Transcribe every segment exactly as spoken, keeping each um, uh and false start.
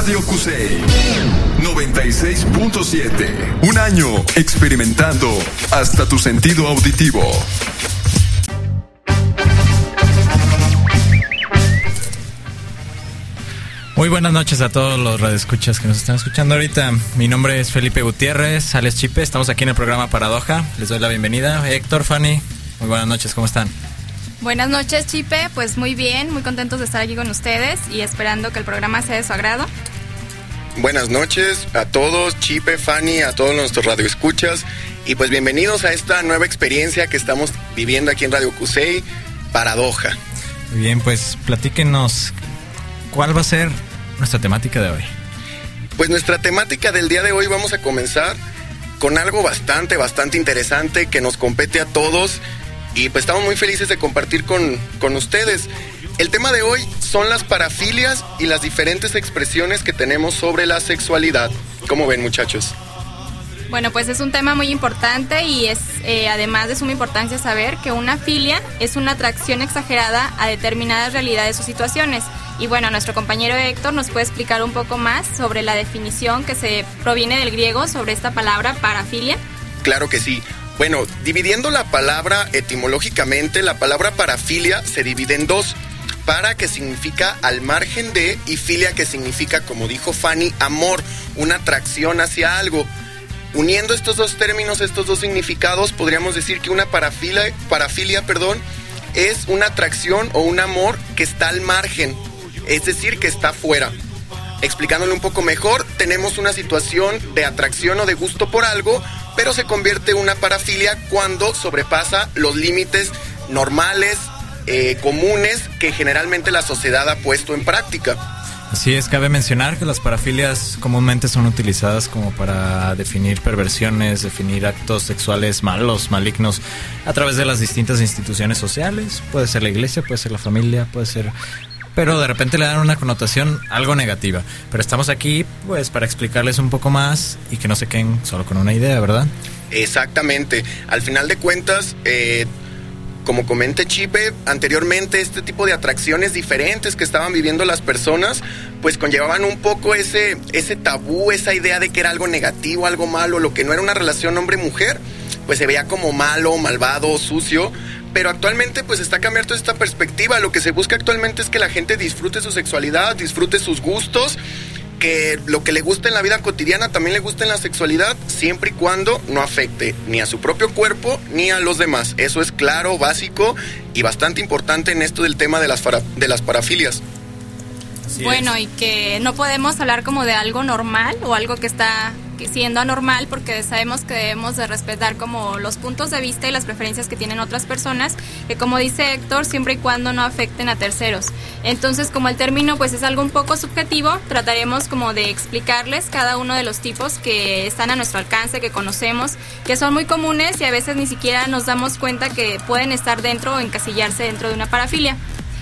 Radio Cusey noventa y seis punto siete. Un año experimentando hasta tu sentido auditivo. Muy buenas noches a todos los radioescuchas que nos están escuchando ahorita. Mi nombre es Felipe Gutiérrez, alias Chipe. Estamos aquí en el programa Paradoja. Les doy la bienvenida. Héctor, Fanny, muy buenas noches, ¿cómo están? Buenas noches, Chipe. Pues muy bien, muy contentos de estar aquí con ustedes y esperando que el programa sea de su agrado. Buenas noches a todos, Chipe, Fanny, a todos nuestros radioescuchas. Y pues bienvenidos a esta nueva experiencia que estamos viviendo aquí en Radio Cusey, Paradoja. Muy bien, pues platíquenos, ¿cuál va a ser nuestra temática de hoy? Pues nuestra temática del día de hoy vamos a comenzar con algo bastante, bastante interesante que nos compete a todos y pues estamos muy felices de compartir con, con ustedes. El tema de hoy son las parafilias y las diferentes expresiones que tenemos sobre la sexualidad. ¿Cómo ven, muchachos? Bueno, pues es un tema muy importante y es eh, además de suma importancia saber que una filia es una atracción exagerada a determinadas realidades o situaciones. Y bueno, nuestro compañero Héctor nos puede explicar un poco más sobre la definición que se proviene del griego sobre esta palabra parafilia. Claro que sí. Bueno, dividiendo la palabra etimológicamente, la palabra parafilia se divide en dos. Para, que significa al margen de, y filia, que significa, como dijo Fanny, amor, una atracción hacia algo. Uniendo estos dos términos, estos dos significados, podríamos decir que una parafilia, parafilia, perdón, es una atracción o un amor que está al margen, es decir, que está fuera. Explicándolo un poco mejor, tenemos una situación de atracción o de gusto por algo, pero se convierte en una parafilia cuando sobrepasa los límites normales, eh, comunes, que generalmente la sociedad ha puesto en práctica. Así es, cabe mencionar que las parafilias comúnmente son utilizadas como para definir perversiones, definir actos sexuales malos, malignos, a través de las distintas instituciones sociales. Puede ser la iglesia, puede ser la familia, puede ser... pero de repente le dan una connotación algo negativa. Pero estamos aquí pues para explicarles un poco más y que no se queden solo con una idea, ¿verdad? Exactamente. Al final de cuentas, eh, como comenté Chipe, anteriormente este tipo de atracciones diferentes que estaban viviendo las personas, pues conllevaban un poco ese, ese tabú, esa idea de que era algo negativo, algo malo, lo que no era una relación hombre-mujer, pues se veía como malo, malvado, sucio. Pero actualmente pues está cambiando esta perspectiva. Lo que se busca actualmente es que la gente disfrute su sexualidad, disfrute sus gustos, que lo que le gusta en la vida cotidiana también le gusta en la sexualidad, siempre y cuando no afecte ni a su propio cuerpo ni a los demás. Eso es claro, básico y bastante importante en esto del tema de las, para, de las parafilias. Así bueno, es. Y que no podemos hablar como de algo normal o algo que está siendo anormal, porque sabemos que debemos de respetar como los puntos de vista y las preferencias que tienen otras personas, que como dice Héctor, siempre y cuando no afecten a terceros. Entonces, como el término pues es algo un poco subjetivo, trataremos como de explicarles cada uno de los tipos que están a nuestro alcance, que conocemos, que son muy comunes y a veces ni siquiera nos damos cuenta que pueden estar dentro o encasillarse dentro de una parafilia.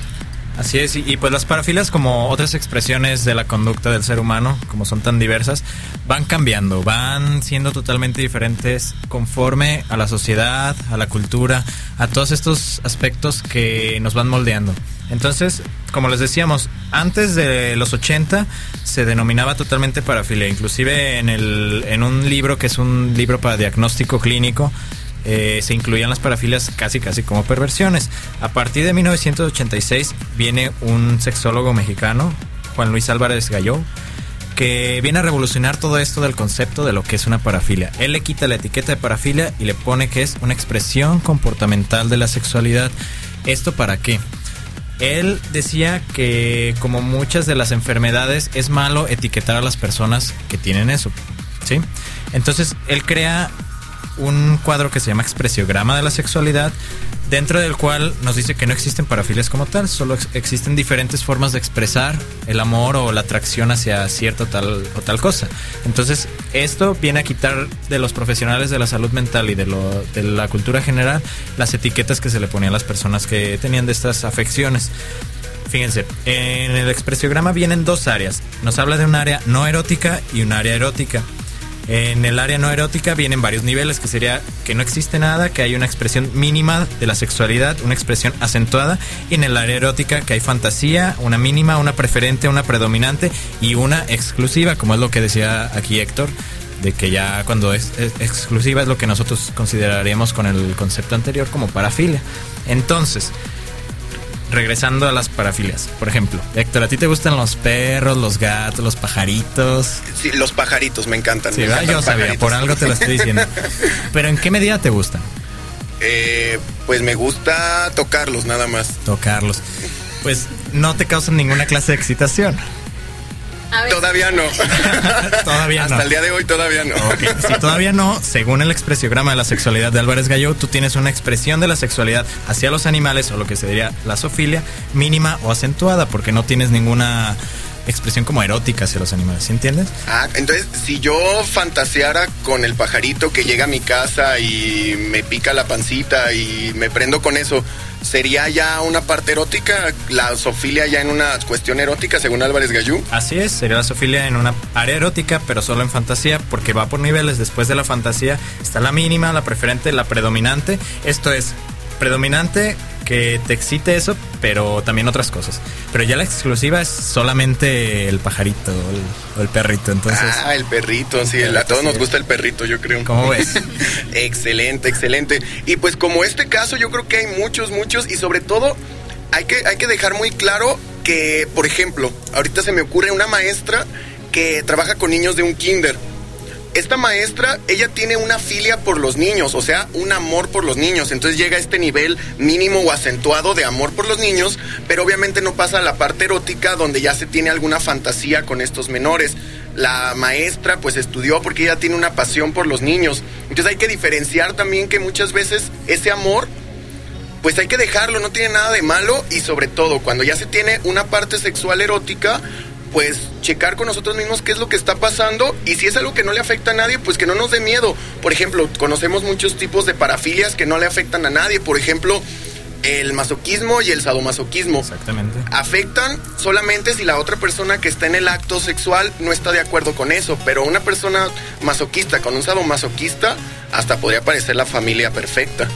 Así es, y, y pues las parafilias, como otras expresiones de la conducta del ser humano, como son tan diversas, van cambiando, van siendo totalmente diferentes conforme a la sociedad, a la cultura, a todos estos aspectos que nos van moldeando. Entonces, como les decíamos, antes de los ochenta se denominaba totalmente parafilia, inclusive en, el, en un libro que es un libro para diagnóstico clínico, Eh, se incluían las parafilias casi casi como perversiones. A partir de mil novecientos ochenta y seis viene un sexólogo mexicano, Juan Luis Álvarez Galló, que viene a revolucionar todo esto del concepto de lo que es una parafilia. Él le quita la etiqueta de parafilia y le pone que es una expresión comportamental de la sexualidad. ¿Esto para qué? Él decía que, como muchas de las enfermedades, es malo etiquetar a las personas que tienen eso, ¿sí? Entonces él crea un cuadro que se llama Expresiograma de la Sexualidad, dentro del cual nos dice que no existen parafilias como tal, solo ex- existen diferentes formas de expresar el amor o la atracción hacia cierta tal o tal cosa. Entonces esto viene a quitar de los profesionales de la salud mental y de, lo, de la cultura general las etiquetas que se le ponían a las personas que tenían de estas afecciones. Fíjense, en el expresiograma vienen dos áreas. Nos habla de un área no erótica y un área erótica. En el área no erótica vienen varios niveles, que sería que no existe nada, que hay una expresión mínima de la sexualidad, una expresión acentuada, y en el área erótica que hay fantasía, una mínima, una preferente, una predominante y una exclusiva, como es lo que decía aquí Héctor, de que ya cuando es, es exclusiva es lo que nosotros consideraríamos con el concepto anterior como parafilia. Entonces, regresando a las parafilias, por ejemplo, Héctor, ¿a ti te gustan los perros, los gatos, los pajaritos? Sí, los pajaritos me encantan. Sí, me ¿verdad? encantan Yo sabía, pajaritos. por algo te lo estoy diciendo. Pero ¿en qué medida te gustan? Eh, pues me gusta tocarlos nada más. Tocarlos. Pues no te causan ninguna clase de excitación. A ver. Todavía no. Todavía no. Hasta el día de hoy todavía no. Okay. Si todavía no, según el expresiograma de la sexualidad de Álvarez Galló, tú tienes una expresión de la sexualidad hacia los animales, o lo que se diría la zoofilia, mínima o acentuada, porque no tienes ninguna expresión como erótica hacia los animales, ¿sí entiendes? Ah, entonces, si yo fantaseara con el pajarito que llega a mi casa y me pica la pancita y me prendo con eso, ¿sería ya una parte erótica? ¿La zoofilia ya en una cuestión erótica, según Álvarez Gallú? Así es, sería la zoofilia en una área erótica, pero solo en fantasía, porque va por niveles. Después de la fantasía está la mínima, la preferente, la predominante. Esto es, predominante, que te excite eso, pero también otras cosas. Pero ya la exclusiva es solamente el pajarito o el, o el perrito, entonces... Ah, el perrito, sí, el, a todos nos gusta el perrito, yo creo. ¿Cómo ves? Excelente, excelente. Y pues como este caso, yo creo que hay muchos, muchos, y sobre todo hay que, hay que dejar muy claro que, por ejemplo, ahorita se me ocurre una maestra que trabaja con niños de un kinder. Esta maestra, ella tiene una filia por los niños, o sea, un amor por los niños. Entonces llega a este nivel mínimo o acentuado de amor por los niños, pero obviamente no pasa a la parte erótica donde ya se tiene alguna fantasía con estos menores. La maestra pues estudió porque ella tiene una pasión por los niños. Entonces hay que diferenciar también que muchas veces ese amor, pues hay que dejarlo, no tiene nada de malo. Y sobre todo, cuando ya se tiene una parte sexual erótica, pues checar con nosotros mismos qué es lo que está pasando, y si es algo que no le afecta a nadie, pues que no nos dé miedo. Por ejemplo, conocemos muchos tipos de parafilias que no le afectan a nadie. Por ejemplo, el masoquismo y el sadomasoquismo. Exactamente. Afectan solamente si la otra persona que está en el acto sexual no está de acuerdo con eso, pero una persona masoquista con un sadomasoquista hasta podría parecer la familia perfecta.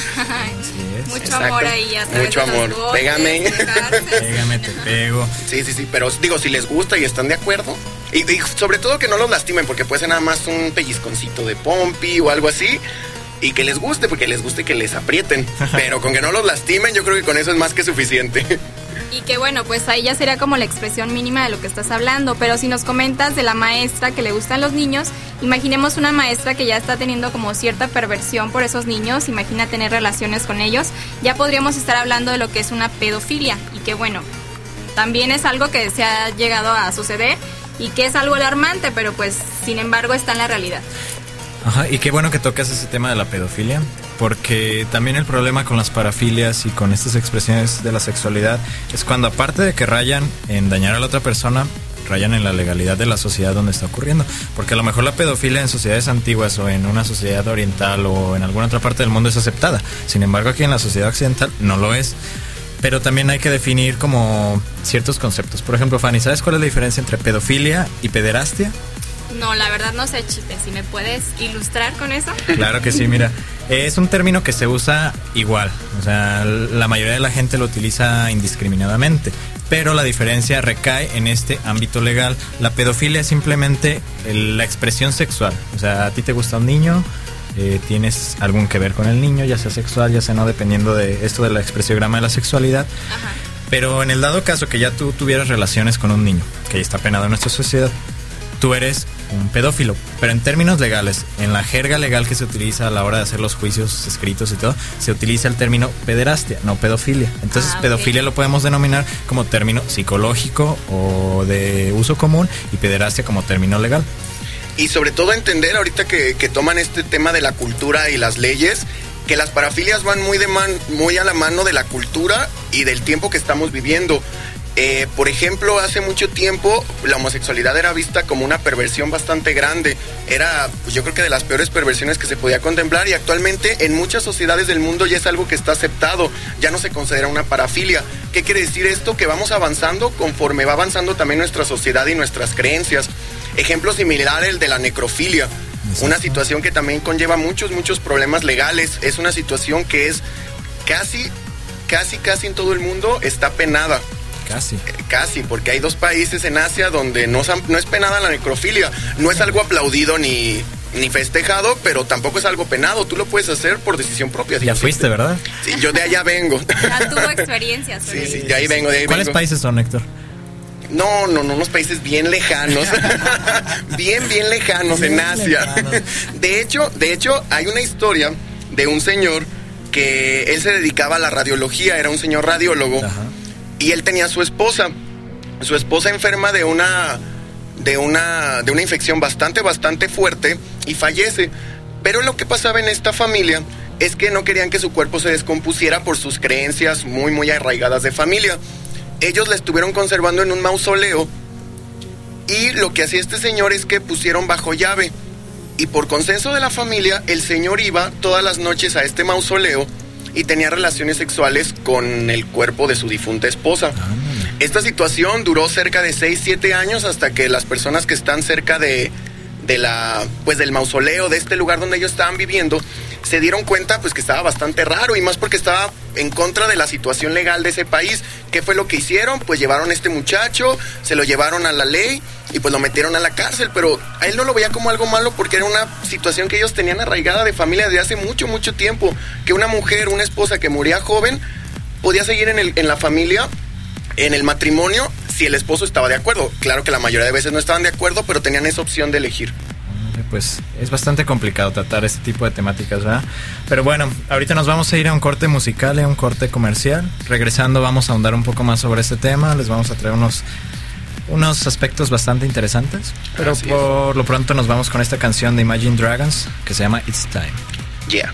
Mucho Exacto. amor ahí. A través Mucho de los amor. golpes, Pégame. pegarse. Pégame, te pego. Sí, sí, sí, pero digo, si les gusta y están de acuerdo, y, y sobre todo que no los lastimen, porque puede ser nada más un pellizconcito de pompi o algo así, y que les guste, porque les guste que les aprieten, pero con que no los lastimen, yo creo que con eso es más que suficiente. Y que bueno, pues ahí ya sería como la expresión mínima de lo que estás hablando. Pero si nos comentas de la maestra que le gustan los niños, imaginemos una maestra que ya está teniendo como cierta perversión por esos niños, imagina tener relaciones con ellos, ya podríamos estar hablando de lo que es una pedofilia. Y que bueno, también es algo que se ha llegado a suceder y que es algo alarmante, pero pues sin embargo está en la realidad. Ajá, y qué bueno que tocas ese tema de la pedofilia, porque también el problema con las parafilias y con estas expresiones de la sexualidad es cuando, aparte de que rayan en dañar a la otra persona, rayan en la legalidad de la sociedad donde está ocurriendo. Porque a lo mejor la pedofilia en sociedades antiguas o en una sociedad oriental o en alguna otra parte del mundo es aceptada. Sin embargo, aquí en la sociedad occidental no lo es. Pero también hay que definir como ciertos conceptos. Por ejemplo, Fanny, ¿sabes cuál es la diferencia entre pedofilia y pederastia? No, la verdad no sé, Chite, si me puedes ilustrar con eso. Claro que sí, mira, es un término que se usa igual, o sea, la mayoría de la gente lo utiliza indiscriminadamente, pero la diferencia recae en este ámbito legal. La pedofilia es simplemente la expresión sexual, o sea, a ti te gusta un niño, eh, tienes algún que ver con el niño, ya sea sexual, ya sea no, dependiendo de esto de la expresiograma de la sexualidad. Ajá. Pero en el dado caso que ya tú tuvieras relaciones con un niño, que ya está penado en nuestra sociedad, tú eres un pedófilo, pero en términos legales, en la jerga legal que se utiliza a la hora de hacer los juicios escritos y todo, se utiliza el término pederastia, no pedofilia. Entonces, ah, okay. Pedofilia lo podemos denominar como término psicológico o de uso común, y pederastia como término legal. Y sobre todo entender ahorita que, que toman este tema de la cultura y las leyes, que las parafilias van muy, de man, muy a la mano de la cultura y del tiempo que estamos viviendo. Eh, por ejemplo, hace mucho tiempo la homosexualidad era vista como una perversión bastante grande. Era, pues, yo creo que de las peores perversiones que se podía contemplar, y actualmente en muchas sociedades del mundo ya es algo que está aceptado, ya no se considera una parafilia. ¿Qué quiere decir esto? Que vamos avanzando conforme va avanzando también nuestra sociedad y nuestras creencias. Ejemplo similar el de la necrofilia. Exacto. Una situación que también conlleva muchos, muchos problemas legales. Es una situación que es casi, casi, casi en todo el mundo está penada. Casi. Casi, porque hay dos países en Asia donde no, no es penada la necrofilia. No es algo aplaudido ni, ni festejado, pero tampoco es algo penado. Tú lo puedes hacer por decisión propia. Ya fuiste, ¿verdad? Sí, yo de allá vengo. Ya tuvo experiencias. Sí, sí, de ahí vengo, de ahí ¿Cuáles vengo. países son, Héctor? No, no, no, unos países bien lejanos. bien, bien lejanos bien en Asia. Lejanos. De hecho, de hecho, hay una historia de un señor que él se dedicaba a la radiología, era un señor radiólogo. Ajá. Y él tenía a su esposa, su esposa enferma de una, de una, de una infección bastante, bastante fuerte y fallece. Pero lo que pasaba en esta familia es que no querían que su cuerpo se descompusiera por sus creencias muy, muy arraigadas de familia. Ellos la estuvieron conservando en un mausoleo y lo que hacía este señor es que pusieron bajo llave. Y por consenso de la familia, el señor iba todas las noches a este mausoleo y tenía relaciones sexuales con el cuerpo de su difunta esposa. Esta situación duró cerca de seis, siete años hasta que las personas que están cerca de, de la, pues del mausoleo, de este lugar donde ellos estaban viviendo, se dieron cuenta pues que estaba bastante raro y más porque estaba en contra de la situación legal de ese país. ¿Qué fue lo que hicieron? Pues llevaron a este muchacho, se lo llevaron a la ley y pues lo metieron a la cárcel, pero a él no lo veía como algo malo porque era una situación que ellos tenían arraigada de familia desde hace mucho, mucho tiempo, que una mujer, una esposa que moría joven, podía seguir en, el, en la familia, en el matrimonio, si el esposo estaba de acuerdo. Claro que la mayoría de veces no estaban de acuerdo, pero tenían esa opción de elegir. Pues es bastante complicado tratar este tipo de temáticas, ¿verdad? Pero bueno, ahorita nos vamos a ir a un corte musical y a un corte comercial. Regresando vamos a ahondar un poco más sobre este tema. Les vamos a traer unos, unos aspectos bastante interesantes. Pero Así por es. lo pronto nos vamos con esta canción de Imagine Dragons que se llama It's Time. Yeah.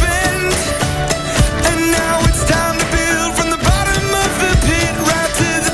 To the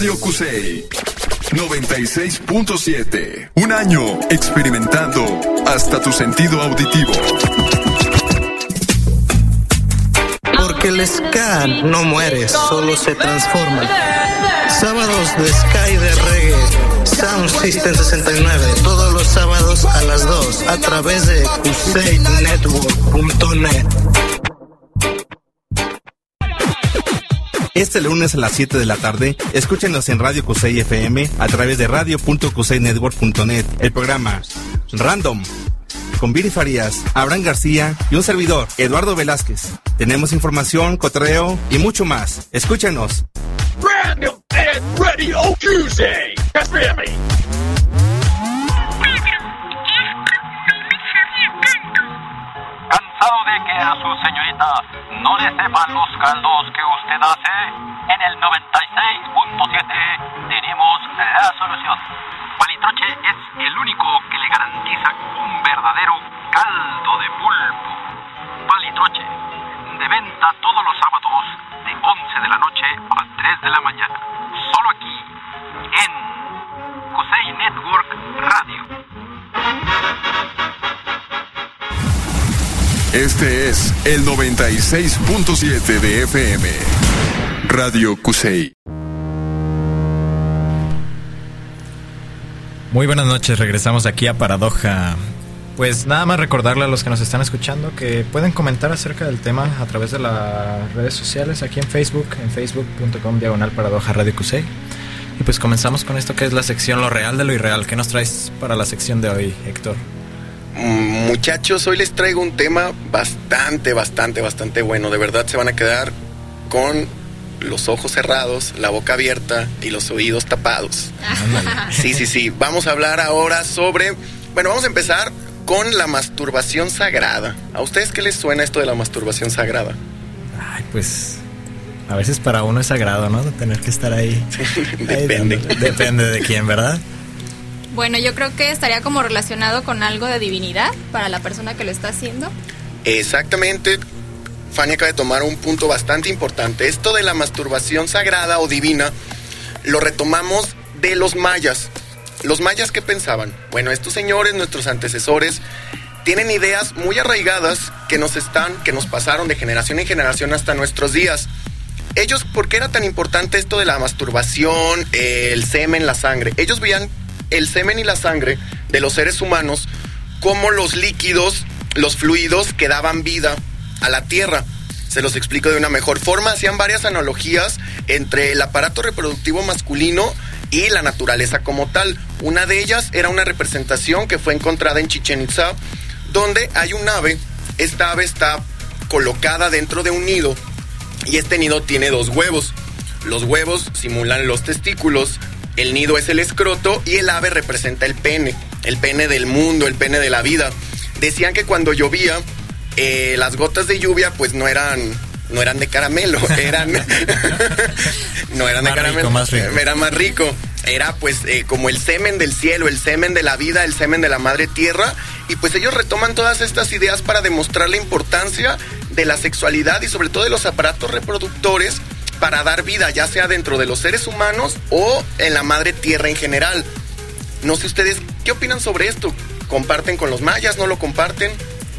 Radio Cusey noventa y seis punto siete. Un año experimentando hasta tu sentido auditivo. Porque el ska no muere, solo se transforma. Sábados de ska y de reggae, Sound System sesenta y nueve, todos los sábados a las dos, a través de cusey network punto net. Este lunes a las siete de la tarde, escúchenos en Radio Cusey F M a través de radio punto cusey network punto net. El programa Random, con Viri Farías, Abraham García y un servidor, Eduardo Velázquez. Tenemos información, cotorreo y mucho más. Escúchenos. Random and Radio Cusey. F M. ¿Cansado de que a su señorita no le sepan los caldos que usted hace? En el noventa y seis punto siete tenemos la solución. Palitroche es el único que le garantiza un verdadero caldo de pulpo. Palitroche, de venta todos los sábados de once de la noche a tres de la mañana. Solo aquí, en Cusey Network Radio. Este es el noventa y seis punto siete de F M. Radio Cusey. Muy buenas noches, regresamos aquí a Paradoja. Pues nada más recordarle a los que nos están escuchando que pueden comentar acerca del tema a través de las redes sociales, aquí en Facebook, en facebook punto com diagonal Paradoja Radio Cusey. Y pues comenzamos con esto que es la sección Lo Real de lo Irreal. ¿Qué nos traes para la sección de hoy, Héctor? Muchachos, hoy les traigo un tema bastante, bastante, bastante bueno. De verdad se van a quedar con los ojos cerrados, la boca abierta y los oídos tapados. Sí, sí, sí. Vamos a hablar ahora sobre... Bueno, vamos a empezar con la masturbación sagrada. ¿A ustedes qué les suena esto de la masturbación sagrada? Ay, pues... A veces para uno es sagrado, ¿no? De tener que estar ahí. Sí, depende. Ahí depende de quién, ¿verdad? Bueno, yo creo que estaría como relacionado con algo de divinidad para la persona que lo está haciendo. Exactamente. Fanny acaba de tomar un punto bastante importante. Esto de la masturbación sagrada o divina lo retomamos de los mayas. ¿Los mayas qué pensaban? Bueno, estos señores, nuestros antecesores, tienen ideas muy arraigadas que nos están, que nos pasaron de generación en generación hasta nuestros días. Ellos, ¿por qué era tan importante esto de la masturbación, el semen, la sangre? Ellos veían el semen y la sangre de los seres humanos como los líquidos, los fluidos que daban vida a la tierra. Se los explico de una mejor forma. Hacían varias analogías entre el aparato reproductivo masculino y la naturaleza como tal. Una de ellas era una representación que fue encontrada en Chichén Itzá, donde hay un ave. Esta ave está colocada dentro de un nido y este nido tiene dos huevos. Los huevos simulan los testículos, el nido es el escroto y el ave representa el pene, el pene del mundo, el pene de la vida. Decían que cuando llovía, eh, las gotas de lluvia pues no eran, no eran de caramelo, eran no eran más de caramelo, rico, más rico. Era más rico. Era pues eh, como el semen del cielo, el semen de la vida, el semen de la madre tierra. Y pues ellos retoman todas estas ideas para demostrar la importancia de la sexualidad y sobre todo de los aparatos reproductores para dar vida, ya sea dentro de los seres humanos o en la madre tierra en general. No sé ustedes, ¿qué opinan sobre esto? ¿Comparten con los mayas? ¿No lo comparten?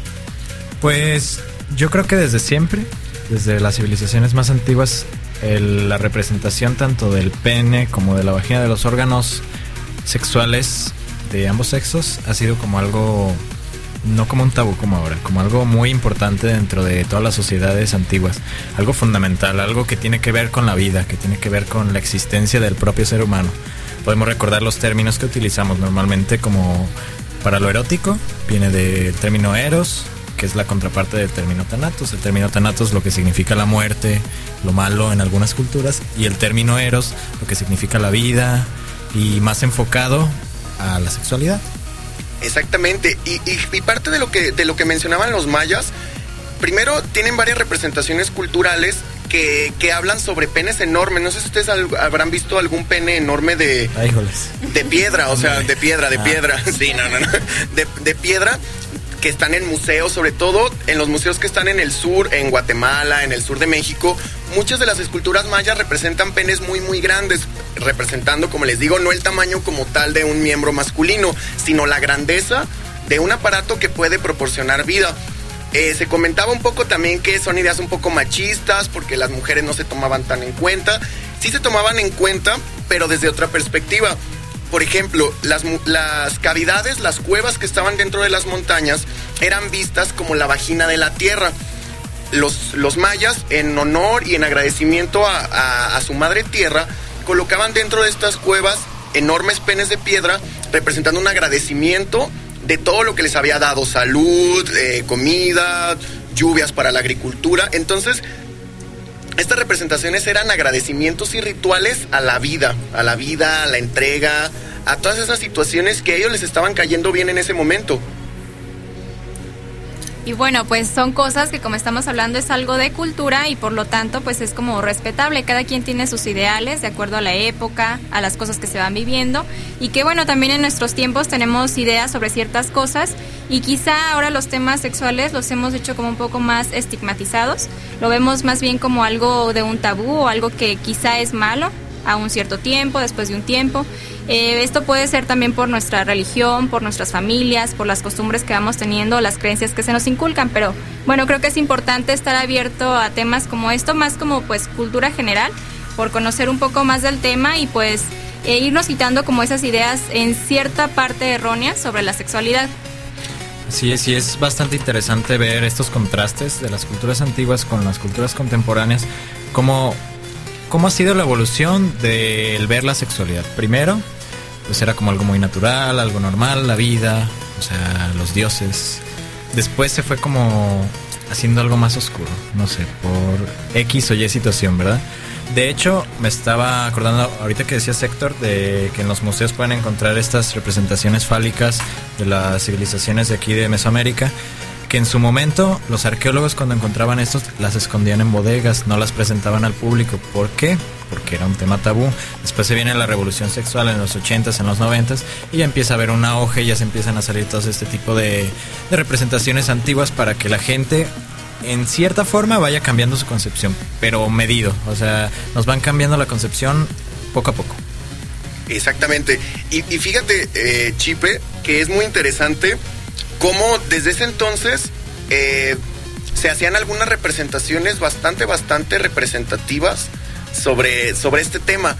Pues yo creo que desde siempre, desde las civilizaciones más antiguas, el, la representación tanto del pene como de la vagina, de los órganos sexuales de ambos sexos, ha sido como algo, no como un tabú como ahora, como algo muy importante dentro de todas las sociedades antiguas, algo fundamental, algo que tiene que ver con la vida, que tiene que ver con la existencia del propio ser humano. Podemos recordar los términos que utilizamos normalmente, como para lo erótico viene del término eros, que es la contraparte del término thanatos. El término thanatos lo que significa la muerte, lo malo en algunas culturas, y el término eros lo que significa la vida y más enfocado a la sexualidad. Exactamente, y, y, y parte de lo que de lo que mencionaban los mayas, primero tienen varias representaciones culturales que, que hablan sobre penes enormes. No sé si ustedes al, habrán visto algún pene enorme de, Ay, joles. de piedra, o sea, de piedra, de ah. piedra, sí, no, no, no, de, de piedra, que están en museos, sobre todo en los museos que están en el sur, en Guatemala, en el sur de México. muchas de las esculturas mayas representan penes muy muy grandes, representando, como les digo, no el tamaño como tal de un miembro masculino, sino la grandeza de un aparato que puede proporcionar vida. Eh, se comentaba un poco también que son ideas un poco machistas, porque las mujeres no se tomaban tan en cuenta. Sí se tomaban en cuenta, pero desde otra perspectiva. Por ejemplo, las, las cavidades, las cuevas que estaban dentro de las montañas eran vistas como la vagina de la tierra. Los, los mayas, en honor y en agradecimiento a, a, a su madre tierra, colocaban dentro de estas cuevas enormes penes de piedra, representando un agradecimiento de todo lo que les había dado: salud, eh, comida, lluvias para la agricultura. Entonces, estas representaciones eran agradecimientos y rituales a la vida, a la vida, a la entrega, a todas esas situaciones que a ellos les estaban cayendo bien en ese momento. Y bueno, pues son cosas que, como estamos hablando, es algo de cultura y por lo tanto pues es como respetable. Cada quien tiene sus ideales de acuerdo a la época, a las cosas que se van viviendo, y que bueno, también en nuestros tiempos tenemos ideas sobre ciertas cosas y quizá ahora los temas sexuales los hemos hecho como un poco más estigmatizados. Lo vemos más bien como algo de un tabú o algo que quizá es malo a un cierto tiempo, después de un tiempo. Eh, esto puede ser también por nuestra religión, por nuestras familias, por las costumbres que vamos teniendo, las creencias que se nos inculcan, pero bueno, creo que es importante estar abierto a temas como esto, más como pues cultura general, por conocer un poco más del tema y pues eh, irnos quitando como esas ideas en cierta parte erróneas sobre la sexualidad. Sí, sí, es bastante interesante ver estos contrastes de las culturas antiguas con las culturas contemporáneas, como ¿cómo ha sido la evolución del ver la sexualidad? Primero, pues era como algo muy natural, algo normal, la vida, o sea, los dioses. Después se fue como haciendo algo más oscuro, no sé, por X o Y situación, ¿verdad? De hecho, me estaba acordando ahorita que decías, Héctor, de que en los museos pueden encontrar estas representaciones fálicas de las civilizaciones de aquí de Mesoamérica, que en su momento los arqueólogos, cuando encontraban estos, las escondían en bodegas, no las presentaban al público. ¿Por qué? Porque era un tema tabú. Después se viene la revolución sexual en los ochentas, en los noventas, y ya empieza a haber un auge, y ya se empiezan a salir todo este tipo de, de representaciones antiguas para que la gente, en cierta forma, vaya cambiando su concepción, pero medido. O sea, nos van cambiando la concepción poco a poco. Exactamente. Y, y fíjate, eh, Chipe, que es muy interesante cómo desde ese entonces eh, se hacían algunas representaciones bastante, bastante representativas sobre, sobre este tema.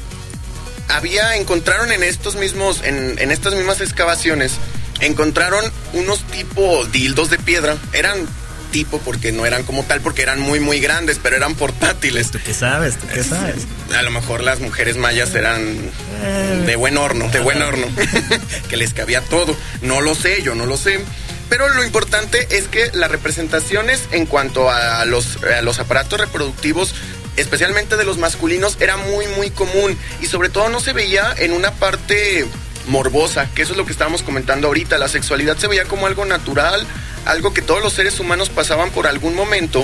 Había, encontraron en estos mismos, en, en estas mismas excavaciones, encontraron unos tipo dildos de piedra. Eran tipo porque no eran como tal, porque eran muy, muy grandes, pero eran portátiles. ¿Tú qué sabes? ¿Tú qué sabes? A lo mejor las mujeres mayas eran de buen horno, de buen horno, que les cabía todo. No lo sé, yo no lo sé. Pero lo importante es que las representaciones en cuanto a los, a los aparatos reproductivos, especialmente de los masculinos, era muy, muy común. Y sobre todo no se veía en una parte morbosa, que eso es lo que estábamos comentando ahorita. La sexualidad se veía como algo natural, algo que todos los seres humanos pasaban por algún momento,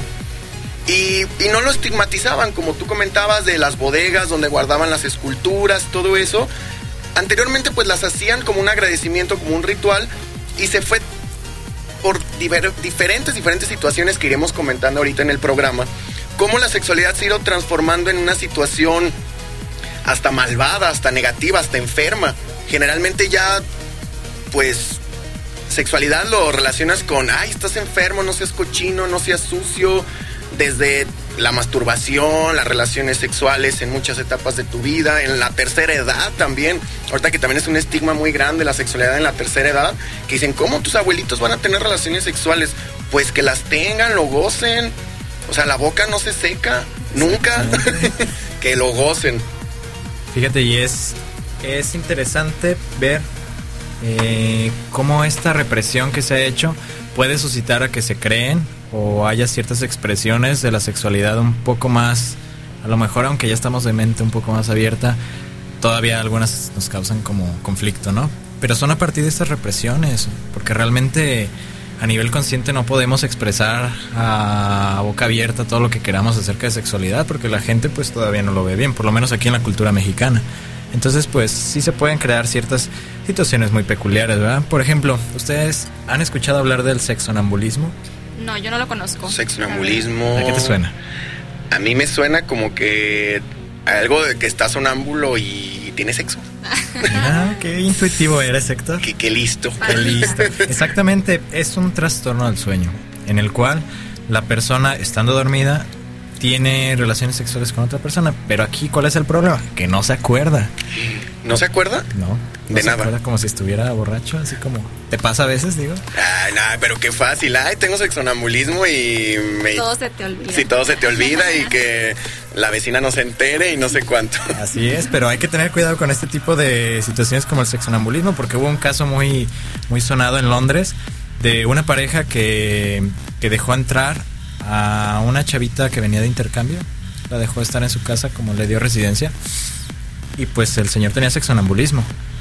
y, y no lo estigmatizaban, como tú comentabas, de las bodegas donde guardaban las esculturas, todo eso. Anteriormente pues las hacían como un agradecimiento, como un ritual, y se fue por diver, diferentes, diferentes situaciones que iremos comentando ahorita en el programa, cómo la sexualidad se ha ido transformando en una situación hasta malvada, hasta negativa, hasta enferma. Generalmente ya, pues, sexualidad lo relacionas con, ay, estás enfermo, no seas cochino, no seas sucio, desde la masturbación, las relaciones sexuales en muchas etapas de tu vida, en la tercera edad también. Ahorita que también es un estigma muy grande la sexualidad en la tercera edad, que dicen, ¿cómo tus abuelitos van a tener relaciones sexuales? Pues que las tengan, lo gocen. O sea, la boca no se seca, nunca. Que lo gocen. Fíjate, y es, es interesante ver eh, cómo esta represión que se ha hecho puede suscitar a que se creen o haya ciertas expresiones de la sexualidad un poco más, a lo mejor aunque ya estamos de mente un poco más abierta, todavía algunas nos causan como conflicto, ¿no? Pero son a partir de estas represiones, porque realmente a nivel consciente no podemos expresar a boca abierta todo lo que queramos acerca de sexualidad, porque la gente pues todavía no lo ve bien, por lo menos aquí en la cultura mexicana. Entonces pues sí se pueden crear ciertas situaciones muy peculiares, ¿verdad? Por ejemplo, ¿ustedes han escuchado hablar del sexonambulismo? No, yo no lo conozco. Sexonambulismo. ¿A qué te suena? A mí me suena como que algo de que está sonámbulo y tiene sexo. Ah, qué intuitivo eres, Héctor. Qué, qué listo. Qué listo. Exactamente, es un trastorno del sueño, en el cual la persona, estando dormida, tiene relaciones sexuales con otra persona. Pero aquí, ¿cuál es el problema? Que no se acuerda. ¿No se acuerda? No. No de se nada. acuerda, como si estuviera borracho, así como... ¿Te pasa a veces, digo? Ay, nada, pero qué fácil. Ay, tengo sexonambulismo y... Me... Todo se te olvida. Sí, todo se te olvida y que la vecina no se entere y no sé cuánto. Así es, pero hay que tener cuidado con este tipo de situaciones como el sexonambulismo, porque hubo un caso muy, muy sonado en Londres de una pareja que, que dejó entrar a una chavita que venía de intercambio. La dejó estar en su casa, como le dio residencia, y pues el señor tenía sexonambulismo.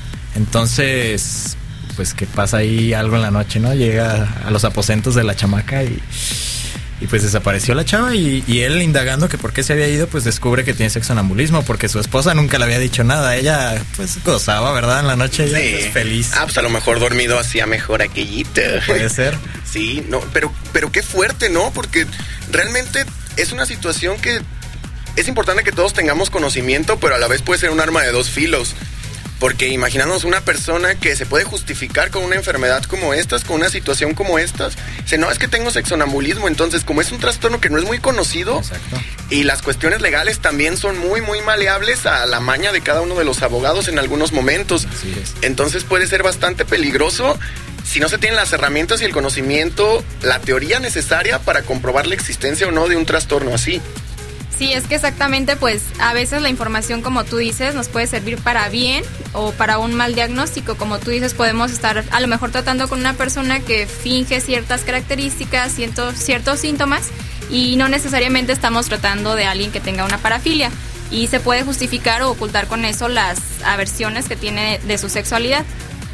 Entonces, pues que pasa ahí algo en la noche, ¿no? Llega a los aposentos de la chamaca y, y pues desapareció la chava, y, y él, indagando que por qué se había ido, pues descubre que tiene sexonambulismo, porque su esposa nunca le había dicho nada. Ella pues gozaba, ¿verdad? En la noche ella, sí. Pues, feliz. Ah, pues a lo mejor dormido hacía mejor aquellito. Puede ser. Sí, no, pero, pero qué fuerte, ¿no? Porque realmente es una situación que es importante que todos tengamos conocimiento, pero a la vez puede ser un arma de dos filos. Porque imaginándonos una persona que se puede justificar con una enfermedad como estas, con una situación como estas, dice, no, es que tengo sexonambulismo. Entonces, como es un trastorno que no es muy conocido, exacto, y las cuestiones legales también son muy, muy maleables a la maña de cada uno de los abogados en algunos momentos. Así es. Entonces puede ser bastante peligroso si no se tienen las herramientas y el conocimiento, la teoría necesaria para comprobar la existencia o no de un trastorno así. Sí, es que exactamente, pues a veces la información, como tú dices, nos puede servir para bien o para un mal diagnóstico. Como tú dices, podemos estar a lo mejor tratando con una persona que finge ciertas características, ciertos, ciertos síntomas, y no necesariamente estamos tratando de alguien que tenga una parafilia. Y se puede justificar o ocultar con eso las aversiones que tiene de su sexualidad.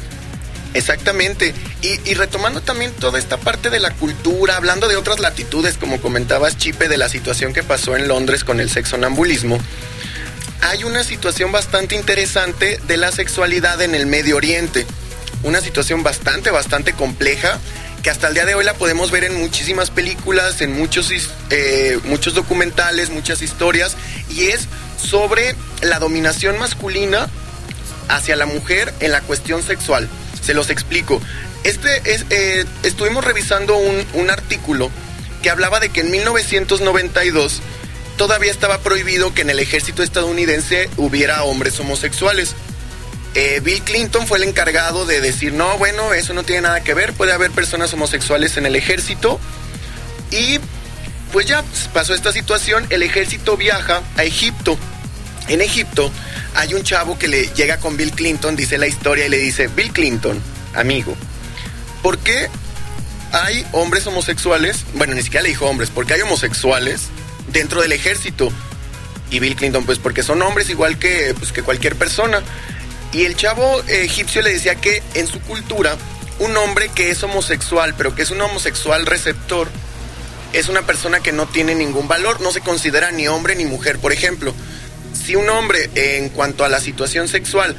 Exactamente, y, y retomando también toda esta parte de la cultura, hablando de otras latitudes, como comentabas, Chipe, de la situación que pasó en Londres con el sexonambulismo, hay una situación bastante interesante de la sexualidad en el Medio Oriente, una situación bastante, bastante compleja, que hasta el día de hoy la podemos ver en muchísimas películas, en muchos, eh, muchos documentales, muchas historias, y es sobre la dominación masculina hacia la mujer en la cuestión sexual. Se los explico. Este es, eh, estuvimos revisando un, un artículo que hablaba de que en mil novecientos noventa y dos todavía estaba prohibido que en el ejército estadounidense hubiera hombres homosexuales. Eh, Bill Clinton fue el encargado de decir, no, bueno, eso no tiene nada que ver, puede haber personas homosexuales en el ejército. Y pues ya pasó esta situación, el ejército viaja a Egipto. En Egipto hay un chavo que le llega con Bill Clinton, dice la historia, y le dice, Bill Clinton, amigo, ¿por qué hay hombres homosexuales? Bueno, ni siquiera le dijo hombres, ¿por qué hay homosexuales dentro del ejército? Y Bill Clinton, pues porque son hombres igual que, pues, que cualquier persona. Y el chavo eh, egipcio le decía que en su cultura, un hombre que es homosexual, pero que es un homosexual receptor, es una persona que no tiene ningún valor, no se considera ni hombre ni mujer. Por ejemplo, si un hombre, eh, en cuanto a la situación sexual,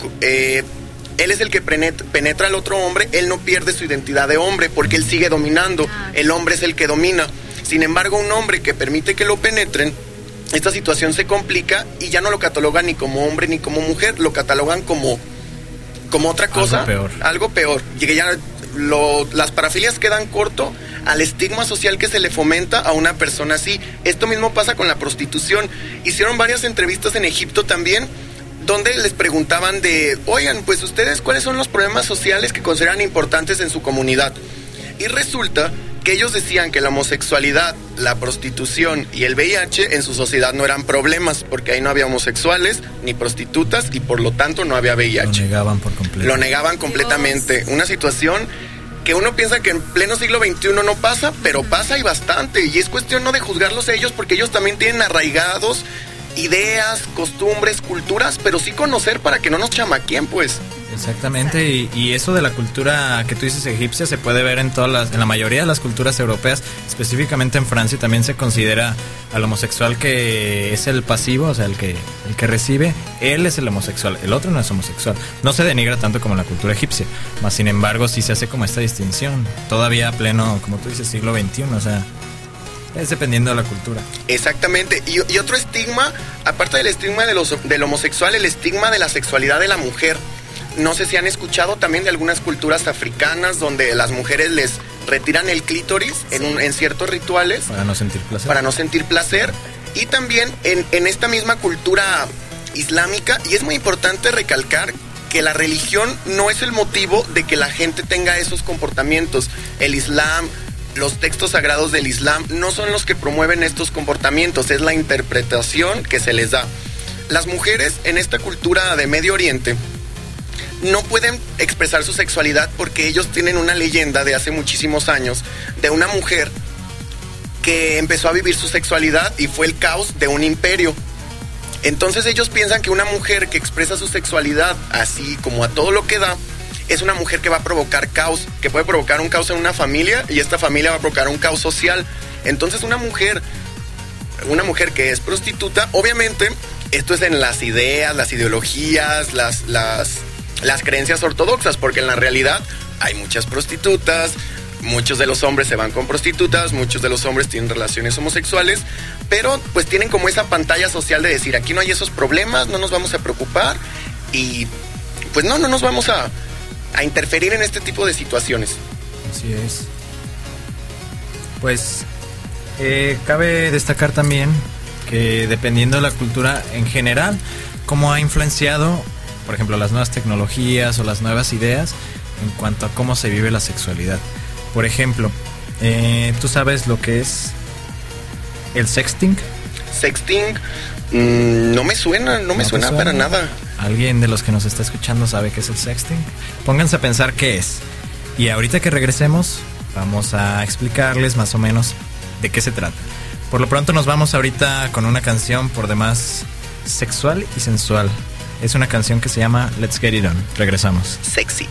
eh, él es el que penetra al otro hombre, él no pierde su identidad de hombre porque él sigue dominando, el hombre es el que domina. Sin embargo, un hombre que permite que lo penetren, esta situación se complica y ya no lo catalogan ni como hombre ni como mujer, lo catalogan como, como otra cosa. Algo peor. Algo peor. Y que ya lo, las parafilias quedan corto al estigma social que se le fomenta a una persona así. Esto mismo pasa con la prostitución. Hicieron varias entrevistas en Egipto también, donde les preguntaban de, oigan, pues ustedes, ¿cuáles son los problemas sociales que consideran importantes en su comunidad? Y resulta que ellos decían que la homosexualidad, la prostitución y el V I H en su sociedad no eran problemas, porque ahí no había homosexuales ni prostitutas y por lo tanto no había V I H. Lo negaban por completo. Lo negaban completamente. Una situación que uno piensa que en pleno siglo veintiuno no pasa, pero pasa y bastante. Y es cuestión no de juzgarlos a ellos, porque ellos también tienen arraigados ideas, costumbres, culturas, pero sí conocer para que no nos chamaquien, pues. Exactamente, y, y eso de la cultura que tú dices egipcia se puede ver en todas las, en la mayoría de las culturas europeas, específicamente en Francia también se considera al homosexual que es el pasivo, o sea, el que, el que recibe, él es el homosexual, el otro no es homosexual. No se denigra tanto como en la cultura egipcia, más sin embargo sí se hace como esta distinción, todavía a pleno, como tú dices, siglo veintiuno, o sea, Es dependiendo de la cultura. Exactamente. Y, y otro estigma, aparte del estigma de los, del homosexual, el estigma de la sexualidad de la mujer. No sé si han escuchado también de algunas culturas africanas donde las mujeres les retiran el clítoris sí. en, un, en ciertos rituales. Para no sentir placer. Para no sentir placer. Y también en, en esta misma cultura islámica, y es muy importante recalcar que la religión no es el motivo de que la gente tenga esos comportamientos. El Islam, los textos sagrados del Islam no son los que promueven estos comportamientos, es la interpretación que se les da. Las mujeres en esta cultura de Medio Oriente no pueden expresar su sexualidad porque ellos tienen una leyenda de hace muchísimos años de una mujer que empezó a vivir su sexualidad y fue el caos de un imperio. Entonces ellos piensan que una mujer que expresa su sexualidad así como a todo lo que da es una mujer que va a provocar caos, que puede provocar un caos en una familia y esta familia va a provocar un caos social. Entonces una mujer, una mujer que es prostituta, obviamente esto es en las ideas, las ideologías, las, las, las creencias ortodoxas, porque en la realidad hay muchas prostitutas, muchos de los hombres se van con prostitutas, muchos de los hombres tienen relaciones homosexuales, pero pues tienen como esa pantalla social de decir, aquí no hay esos problemas, no nos vamos a preocupar y pues no, no nos vamos a, a interferir en este tipo de situaciones. Así es. Pues eh, cabe destacar también que dependiendo de la cultura en general, cómo ha influenciado, por ejemplo, las nuevas tecnologías o las nuevas ideas en cuanto a cómo se vive la sexualidad. Por ejemplo, eh, ¿tú sabes lo que es el sexting? Sexting, mmm, no me suena, no me ¿No suena, suena para nada. ¿Alguien de los que nos está escuchando sabe qué es el sexting? Pónganse a pensar qué es. Y ahorita que regresemos, vamos a explicarles más o menos de qué se trata. Por lo pronto nos vamos ahorita con una canción por demás sexual y sensual. Es una canción que se llama Let's Get It On. Regresamos. Sexy.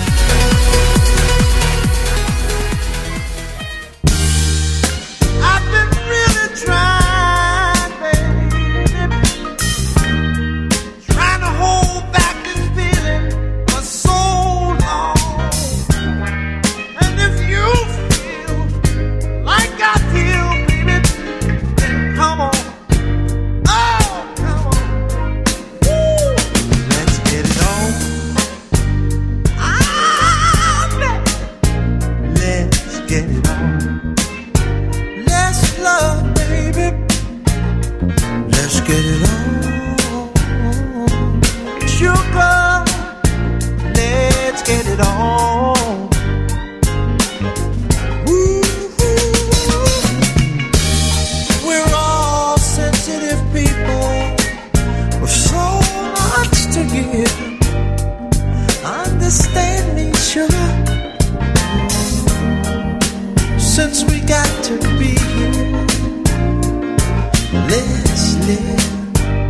Since we got to be here, let's live.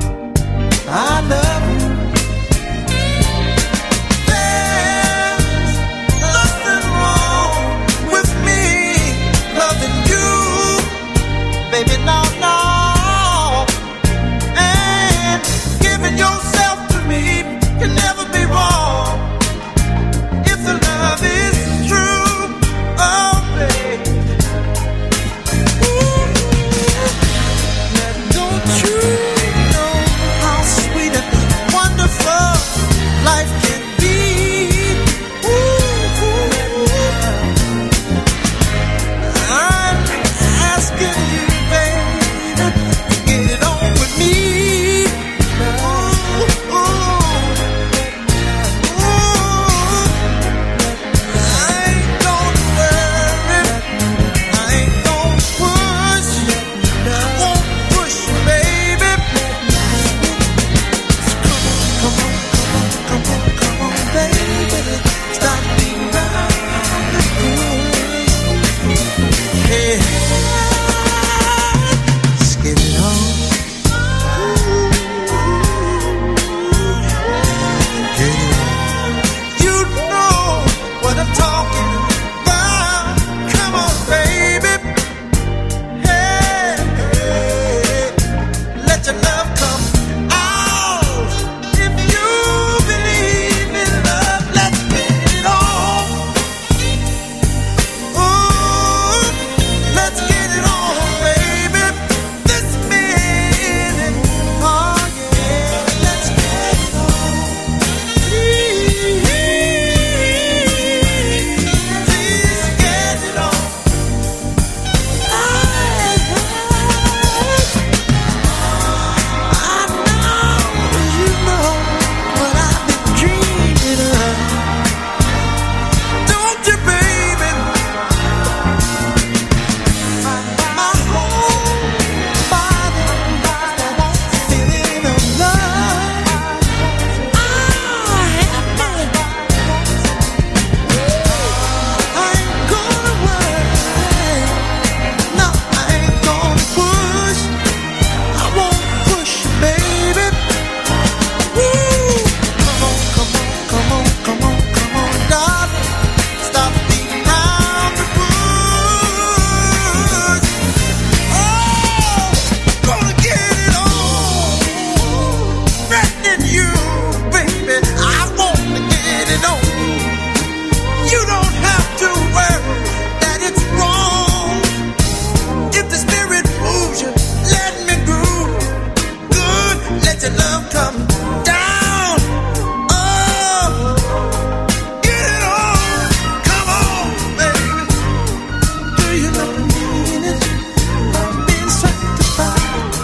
your love come down. Oh, get it on. Come on, baby. Do you know the meaning of being sanctified?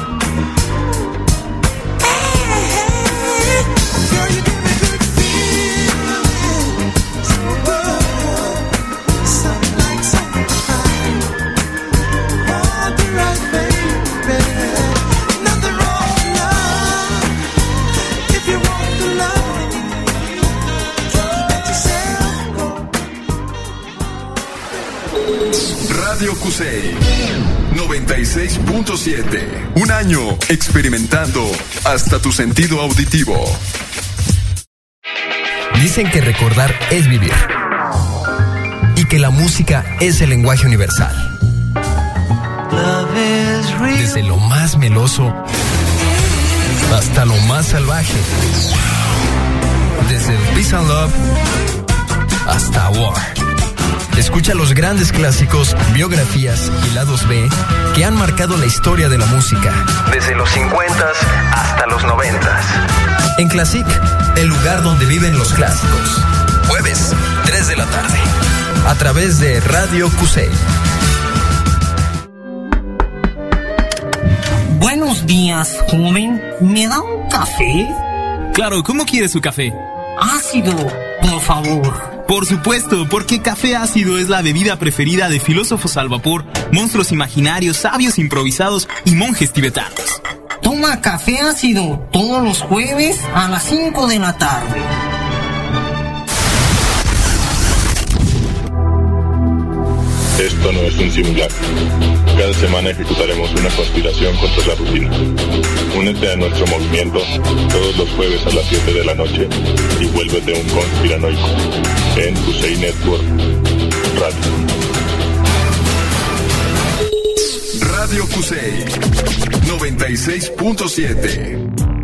Hey, hey, girl, you give me good feeling. So good, something like sanctified. Oh, the right baby. Nothing wrong with love. If you want the love, let yourself go. Radio Cusey noventa y seis punto siete. Un año experimentando hasta tu sentido auditivo. Dicen que recordar es vivir y que la música es el lenguaje universal. Desde lo más meloso hasta lo más salvaje. Desde el Peace and Love hasta War. Escucha los grandes clásicos, biografías y lados B que han marcado la historia de la música. Desde los cincuentas hasta los noventas. En Classic, el lugar donde viven los clásicos. Jueves, tres de la tarde. A través de Radio Cusey. Buenos días, joven. ¿Me da un café? Claro, ¿cómo quiere su café? Ácido, por favor. Por supuesto, porque café ácido es la bebida preferida de filósofos al vapor, monstruos imaginarios, sabios improvisados y monjes tibetanos. Toma café ácido todos los jueves a las cinco de la tarde. Esto no es un simulacro. Cada semana ejecutaremos una conspiración contra la rutina. Únete a nuestro movimiento todos los jueves a las siete de la noche y vuélvete un conspiranoico en Cusey Network Radio. Radio Cusey noventa y seis punto siete.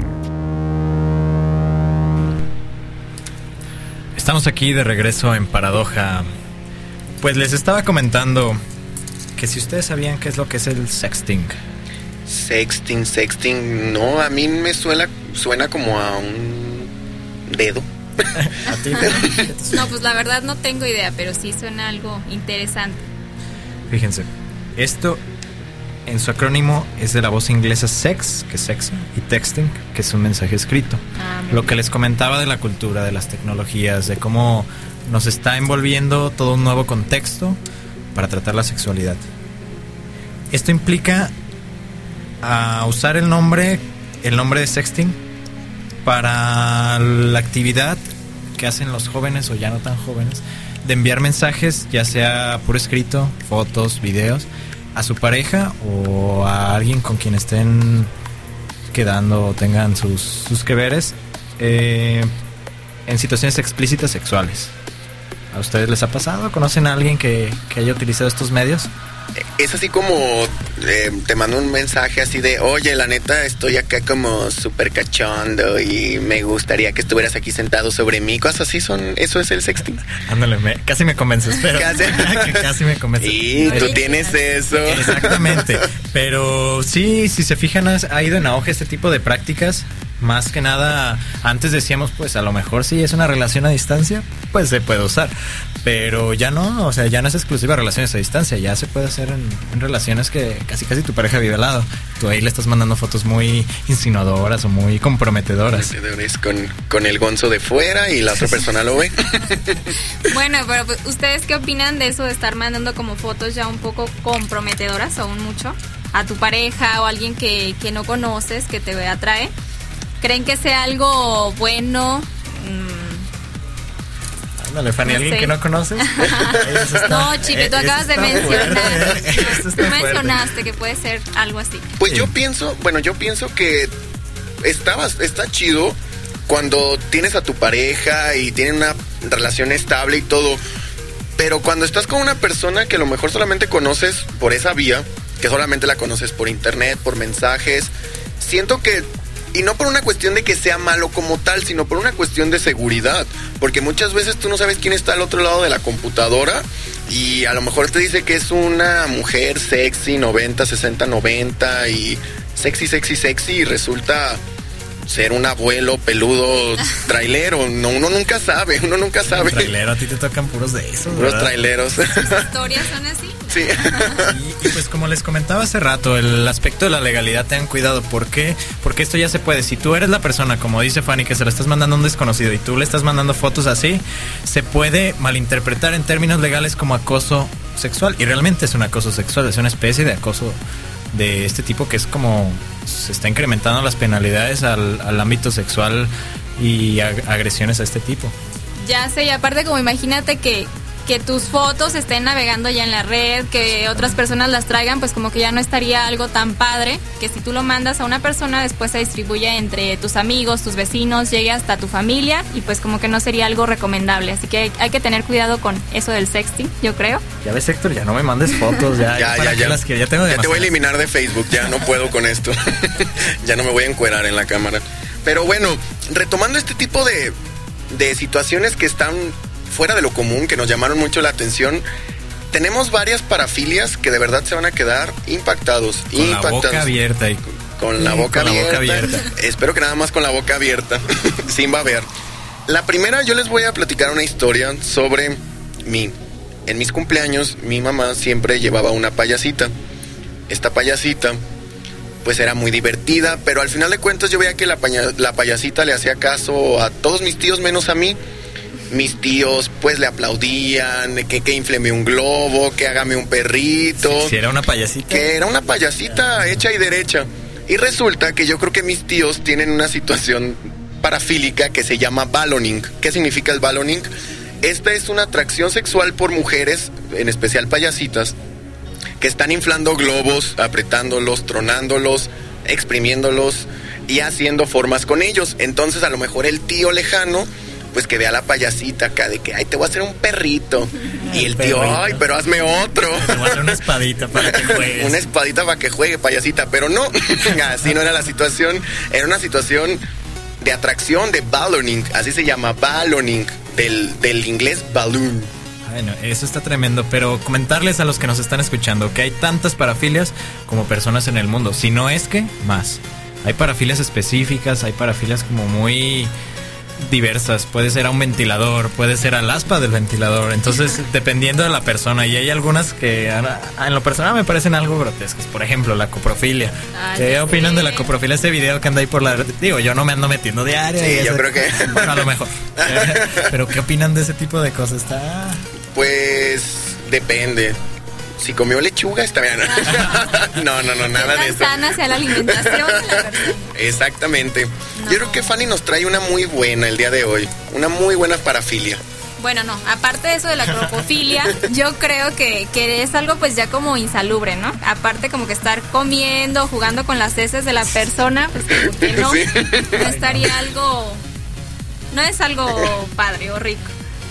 Estamos aquí de regreso en Paradoja. Pues les estaba comentando que si ustedes sabían qué es lo que es el sexting. Sexting, sexting, no, a mí me suena, suena como a un dedo. ¿A ti? No, pues la verdad no tengo idea, pero sí suena algo interesante. Fíjense, esto en su acrónimo es de la voz inglesa sex, que es sexy, y texting, que es un mensaje escrito. Ah, lo que les comentaba de la cultura, de las tecnologías, de cómo nos está envolviendo todo un nuevo contexto para tratar la sexualidad. Esto implica a usar el nombre, el nombre de sexting para la actividad que hacen los jóvenes o ya no tan jóvenes de enviar mensajes, ya sea por escrito, fotos, videos, a su pareja o a alguien con quien estén quedando o tengan sus, sus que veres eh, en situaciones explícitas sexuales. ¿A ustedes les ha pasado? ¿Conocen a alguien que, que haya utilizado estos medios? Es así como eh, te mando un mensaje así de, oye, la neta, estoy acá como súper cachondo y me gustaría que estuvieras aquí sentado sobre mí. Cosas así son, eso es el sexting. Ándale, me, casi me convences, pero casi, casi me convences. Y tú tienes eso. Exactamente. Pero sí, si se fijan, ha ido en auge este tipo de prácticas. Más que nada, antes decíamos, pues a lo mejor si es una relación a distancia, pues se puede usar. Pero ya no, o sea, ya no es exclusiva de relaciones a distancia, ya se puede hacer en, en relaciones que casi casi tu pareja vive al lado. Tú ahí le estás mandando fotos muy insinuadoras o muy comprometedoras. Con, con el gonzo de fuera y la otra persona lo ve. Bueno, pero ¿ustedes qué opinan de eso de estar mandando como fotos ya un poco comprometedoras, aún mucho, a tu pareja o a alguien que, que no conoces, que te atrae? ¿Creen que sea algo bueno? Ándale, Fanny, no ¿alguien sé. que no conoces? Está, no, Chipe, tú acabas de mencionar. Tú mencionaste que puede ser algo así. Pues sí. yo pienso, bueno, yo pienso que está, está chido cuando tienes a tu pareja y tienen una relación estable y todo. Pero cuando estás con una persona que a lo mejor solamente conoces por esa vía, que solamente la conoces por internet, por mensajes, siento que... Y no por una cuestión de que sea malo como tal, sino por una cuestión de seguridad. Porque muchas veces tú no sabes quién está al otro lado de la computadora y a lo mejor te dice que es una mujer sexy, noventa, sesenta, noventa y sexy, sexy, sexy y resulta ser un abuelo peludo trailero. No, uno nunca sabe, uno nunca sabe. Trailero, a ti te tocan puros de esos, Puros ¿verdad? traileros. ¿Sus historias son así? Sí. Y, y pues como les comentaba hace rato, el aspecto de la legalidad, tengan cuidado. ¿Por qué? Porque esto ya se puede. Si tú eres la persona, como dice Fanny, que se la estás mandando a un desconocido y tú le estás mandando fotos así, se puede malinterpretar en términos legales como acoso sexual. Y realmente es un acoso sexual, es una especie de acoso de este tipo que es como se está incrementando las penalidades al, al ámbito sexual y ag- agresiones a este tipo. Ya sé, y aparte como imagínate que, que tus fotos estén navegando ya en la red, que otras personas las traigan, pues como que ya no estaría algo tan padre, que si tú lo mandas a una persona, después se distribuye entre tus amigos, tus vecinos, llegue hasta tu familia, y pues como que no sería algo recomendable. Así que hay, hay que tener cuidado con eso del sexting, yo creo. Ya ves, Héctor, ya no me mandes fotos, ya, Ya, ¿para ya, qué ya. las quiero? Ya tengo Ya te voy a demasiadas. eliminar de Facebook, ya no puedo con esto. Ya no me voy a encuerar en la cámara. Pero bueno, retomando este tipo de, de situaciones que están fuera de lo común, que nos llamaron mucho la atención, tenemos varias parafilias que de verdad se van a quedar impactados. Con impactados. la boca abierta. Y... Con la Sí, boca con la abierta. boca abierta. Espero que nada más con la boca abierta. Sin va a ver. La primera, yo les voy a platicar una historia sobre mí. En mis cumpleaños, mi mamá siempre llevaba una payasita. Esta payasita, pues era muy divertida, pero al final de cuentas yo veía que la, paña- la payasita le hacía caso a todos mis tíos menos a mí. Mis tíos pues le aplaudían, que, que infleme un globo, que hágame un perrito. Si, si era una payasita. Que era una payasita hecha y derecha. Y resulta que yo creo que mis tíos tienen una situación parafílica que se llama balloning. ¿Qué significa el balloning? Esta es una atracción sexual por mujeres, en especial payasitas, que están inflando globos, apretándolos, tronándolos, exprimiéndolos y haciendo formas con ellos. Entonces a lo mejor el tío lejano, pues que vea a la payasita acá de que, ay, te voy a hacer un perrito. Y el tío, Perrito. ay, pero hazme otro. Te voy a hacer una espadita para que juegues. Una espadita para que juegue, payasita. Pero no, así no era la situación. Era una situación de atracción, de ballooning. Así se llama, ballooning. Del, del inglés balloon. Bueno, eso está tremendo, pero comentarles a los que nos están escuchando que hay tantas parafilias como personas en el mundo. Si no es que, más. Hay parafilias específicas, hay parafilias como muy diversas. Puede ser a un ventilador, puede ser al aspa del ventilador. Entonces, dependiendo de la persona. Y hay algunas que a- a- en lo personal me parecen algo grotescas. Por ejemplo, la coprofilia. Ay, ¿Qué ya opinan sé. de la coprofilia? Ese video que anda ahí por la... Digo, yo no me ando metiendo diario. Sí, y yo eso- creo que... Bueno, a lo mejor. Pero ¿qué opinan de ese tipo de cosas? Está... Pues depende. Si comió lechuga, está bien. No, no, no, nada de ¿Qué eso. tan sana sea la alimentación de la persona? Exactamente. Yo creo que Fanny nos trae una muy buena el día de hoy. Una muy buena parafilia. Bueno, no, aparte de eso de la cropofilia, yo creo que, que es algo pues ya como insalubre, ¿no? Aparte como que estar comiendo, jugando con las heces de la persona, pues como que no, Sí. no estaría algo, no es algo padre o rico.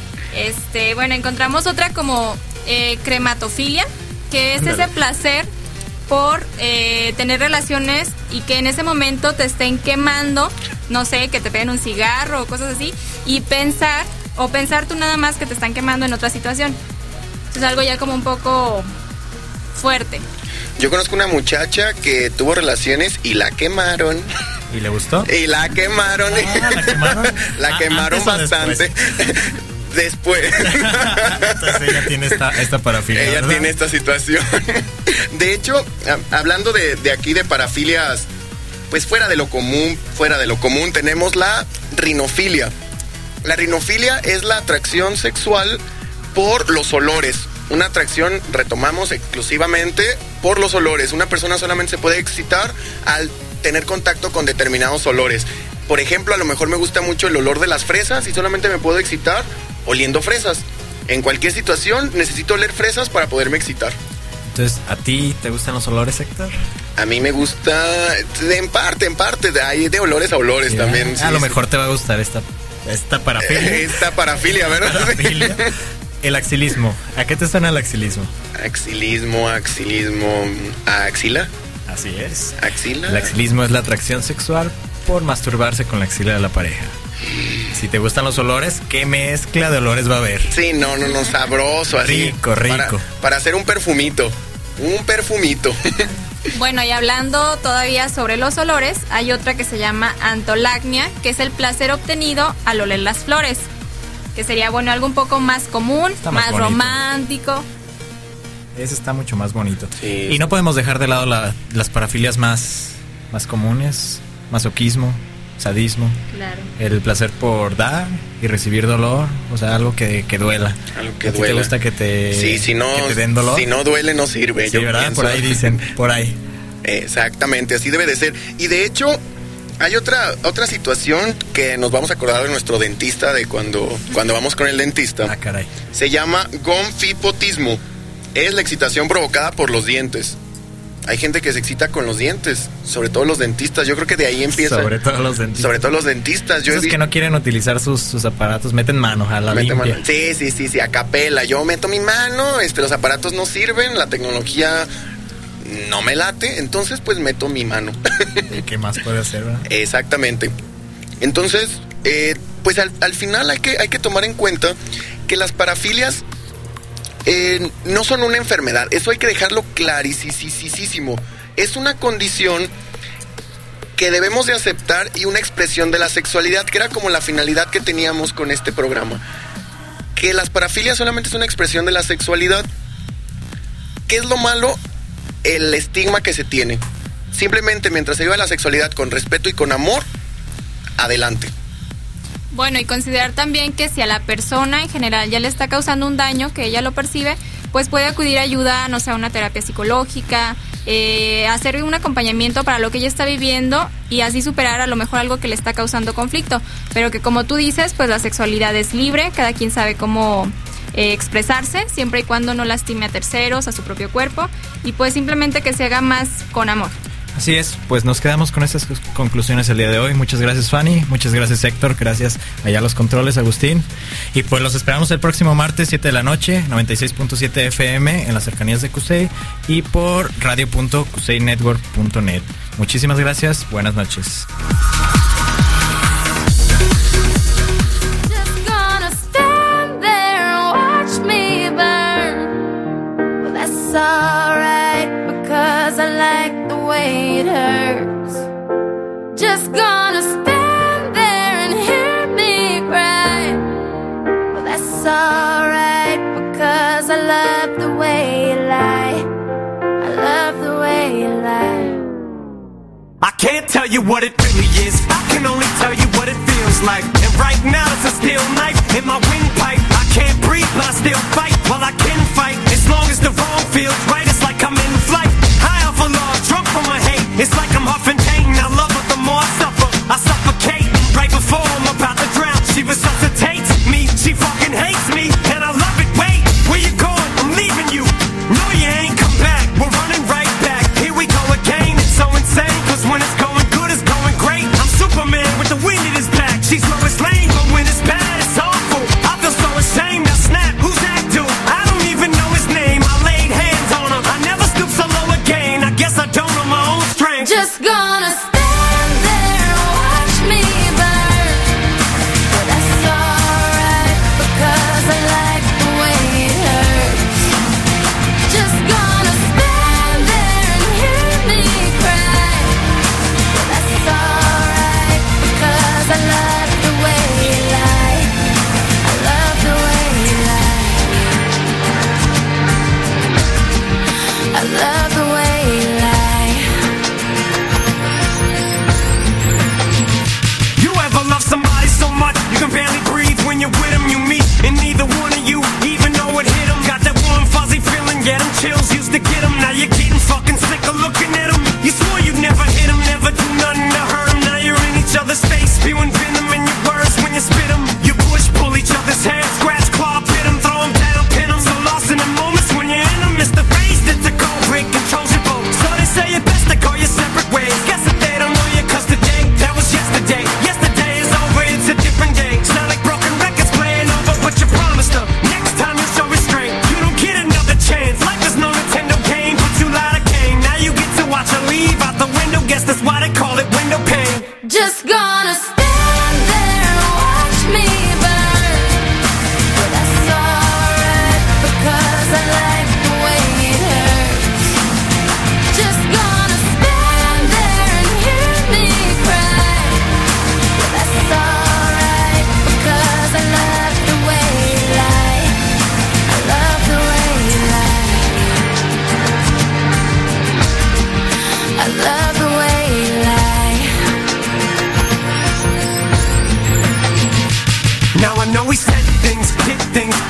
Este, bueno, encontramos otra como eh, crematofilia, que es Ándale. ese placer por eh, tener relaciones y que en ese momento te estén quemando, no sé, que te peguen un cigarro o cosas así, y pensar, o pensar tú nada más que te están quemando en otra situación. Es algo ya como un poco fuerte. Yo conozco una muchacha que tuvo relaciones y la quemaron. ¿Y le gustó? Y la quemaron. Ah, ¿la quemaron? La Ah, quemaron ¿antes o bastante. Después. Entonces ella tiene esta, esta parafilia, Ella ¿verdad? tiene esta situación. De hecho, a- hablando de, de aquí de parafilias, pues fuera de lo común, fuera de lo común, tenemos la rinofilia. La rinofilia es la atracción sexual por los olores. Una atracción, retomamos, exclusivamente por los olores. Una persona solamente se puede excitar al tener contacto con determinados olores. Por ejemplo, a lo mejor me gusta mucho el olor de las fresas y solamente me puedo excitar oliendo fresas. En cualquier situación necesito oler fresas para poderme excitar. Entonces, ¿a ti te gustan los olores, Héctor? A mí me gusta, de- en parte, en parte, de ahí de olores a olores Sí, también. a sí, lo sí. mejor te va a gustar esta, esta parafilia. Esta parafilia, ¿verdad? Parafilia. El axilismo. ¿A qué te suena el axilismo? Axilismo, axilismo, axila. Así es. Axila. El axilismo es la atracción sexual por masturbarse con la axila de la pareja. Si te gustan los olores, ¿qué mezcla de olores va a haber? Sí, no, no, no, sabroso, así. Rico, rico. Para, para hacer un perfumito. Un perfumito. Bueno, y hablando todavía sobre los olores, hay otra que se llama antolagnia, que es el placer obtenido al oler las flores, que sería, bueno, algo un poco más común, Está más, más romántico. Ese está mucho más bonito. Sí. Y no podemos dejar de lado la- las parafilias más, más comunes, masoquismo, sadismo, Claro. el placer por dar y recibir dolor, o sea, algo que, que duela. Algo que ¿A ti duela. te gusta que te, Sí, si no, que te den dolor? si no duele, no sirve. Sí, yo ¿verdad? pienso. Por ahí dicen, por ahí. Exactamente, así debe de ser. Y de hecho, hay otra otra situación que nos vamos a acordar de nuestro dentista, de cuando, cuando vamos con el dentista. Ah, caray. Se llama gonfipotismo. Es la excitación provocada por los dientes. Hay gente que se excita con los dientes, sobre todo los dentistas. Yo creo que de ahí empieza. Sobre todo los dentistas. Sobre todo los dentistas. Yo he Esos vi- que no quieren utilizar sus, sus aparatos, meten mano a la Mete limpia. mano. Sí, sí, sí, sí, a capela. Yo meto mi mano, este, los aparatos no sirven, la tecnología no me late, entonces pues meto mi mano. ¿Y qué más puede hacer, verdad? Exactamente. Entonces, eh, pues al, al final hay que, hay que tomar en cuenta que las parafilias eh, no son una enfermedad. Eso hay que dejarlo clarísimo. Es una condición que debemos de aceptar y una expresión de la sexualidad, que era como la finalidad que teníamos con este programa. Que las parafilias solamente es una expresión de la sexualidad. ¿Qué es lo malo? El estigma que se tiene. Simplemente mientras se viva la sexualidad con respeto y con amor, adelante. Bueno, y considerar también que si a la persona en general ya le está causando un daño, que ella lo percibe, pues puede acudir a ayuda, no sé, a una terapia psicológica, eh, hacer un acompañamiento para lo que ella está viviendo y así superar a lo mejor algo que le está causando conflicto. Pero que como tú dices, pues la sexualidad es libre, cada quien sabe cómo eh, expresarse, siempre y cuando no lastime a terceros, a su propio cuerpo, y pues simplemente que se haga más con amor. Así es, pues nos quedamos con estas conclusiones el día de hoy. Muchas gracias, Fanny. Muchas gracias, Héctor. Gracias allá a los controles, Agustín. Y pues los esperamos el próximo martes, siete de la noche, noventa y seis punto siete F M en las cercanías de Cusey y por radio punto cusey network punto net. Muchísimas gracias. Buenas noches. Just gonna stand there and watch me burn. Well, that's alright because I like the way it hurts. Just gonna stand there and hear me cry. Well, that's alright because I love the way you lie. I love the way you lie. I can't tell you what it really is. I can only tell you what it feels like. And right now it's a steel knife in my windpipe. I can't breathe, but I still fight. Well, I can fight as long as the wrong feels right. It's like I'm in flight, high off of love, drunk from my hate. It's like I'm huffing pain. I love her the more I suffer. I suffocate right before I'm about to drown. She resuscitates me. She fucking hates me, and I love it. Wait, where you going? I'm leaving you. No, you ain't come back. We're running right back. Here we go again. It's so insane, cause when it's going good, it's going great. I'm Superman with the wind at his back. She's Lois Lane, but when it's bad, it's awful. I feel so ashamed. Now snap, who's that dude? I don't even know his name. I laid hands on him. I never stoop so low again. I guess I don't know my own strength. Just gonna stand there and watch me burn. But that's alright because I like the way it hurts. Just gonna stand there and hear me cry. But that's alright because I love the way you lie. I love the way you lie. I love the way you lie. You ever love somebody so much you can barely breathe when you're with them? You meet, and neither one of you even know it hit them. Got that warm fuzzy feeling, yeah, them chills used to get them. Now you're getting fucking sick of looking at them. You swore you'd never hit them, never do nothing to hurt them. Now you're in each other's face, spewing venom in your words when you spit them. You push, pull each other's hair, scratch, claw, pit them, throw them down, pin them. So lost in the moments when you're in them, it's the phase that the go break controls your boat. So they say it best to go your separate ways. Guess that they don't know you, cause today, that was yesterday. Yesterday is over, it's a different day. Sound like broken records playing over, but you promised her next time you show restraint. You don't get another chance. Life is no Nintendo game, but you lied again. Now you get to watch her leave out the window. Guess that's why they call it window pane. Just gonna stand there and watch me burn. But that's alright because I like the way it hurts. Just gonna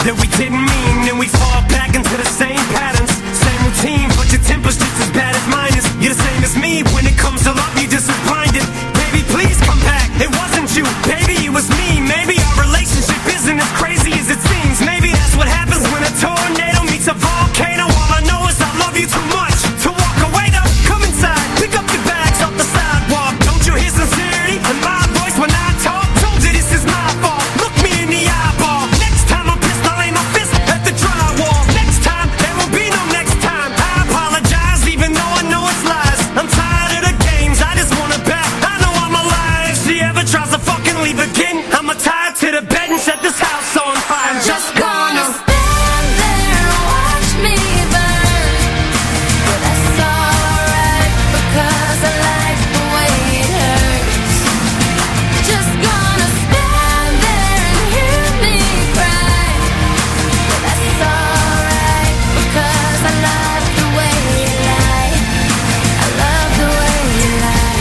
that we didn't mean, and we fall back into the same patterns, same routine, but your temper's just as bad as mine is. You're the same as me, when it comes to love, you're just as blinded. Baby, please come back, it wasn't you, baby, it was me. Maybe our relationship isn't as crazy as it seems. Maybe that's what happens when a tornado meets a volcano. All I know is I love you too much to walk away. Now come inside, pick up your bags off the sidewalk. Don't you hear sincerity in my voice when I talk? Told you this is my fault, look me in the eyeball. Next time I'm pissed, I'll aim my fist at the drywall. Next time, there will be no next time. I apologize even though I know it's lies. I'm tired of the games, I just want it back. I know I'm alive. If she ever tries to fucking leave again, I'ma tie her to the bed and set this house on fire. I'm just gonna stand there and watch me burn. But that's alright, because I like the way it hurts. Just gonna stand there and hear me cry. But that's alright, because I love the way you lie. I love the way you lie.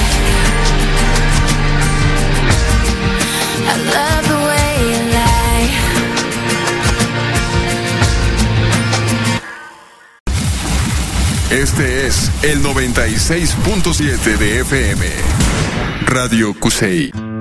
I love the way you lie. Este es el noventa y seis punto siete de F M. Radio Cusey.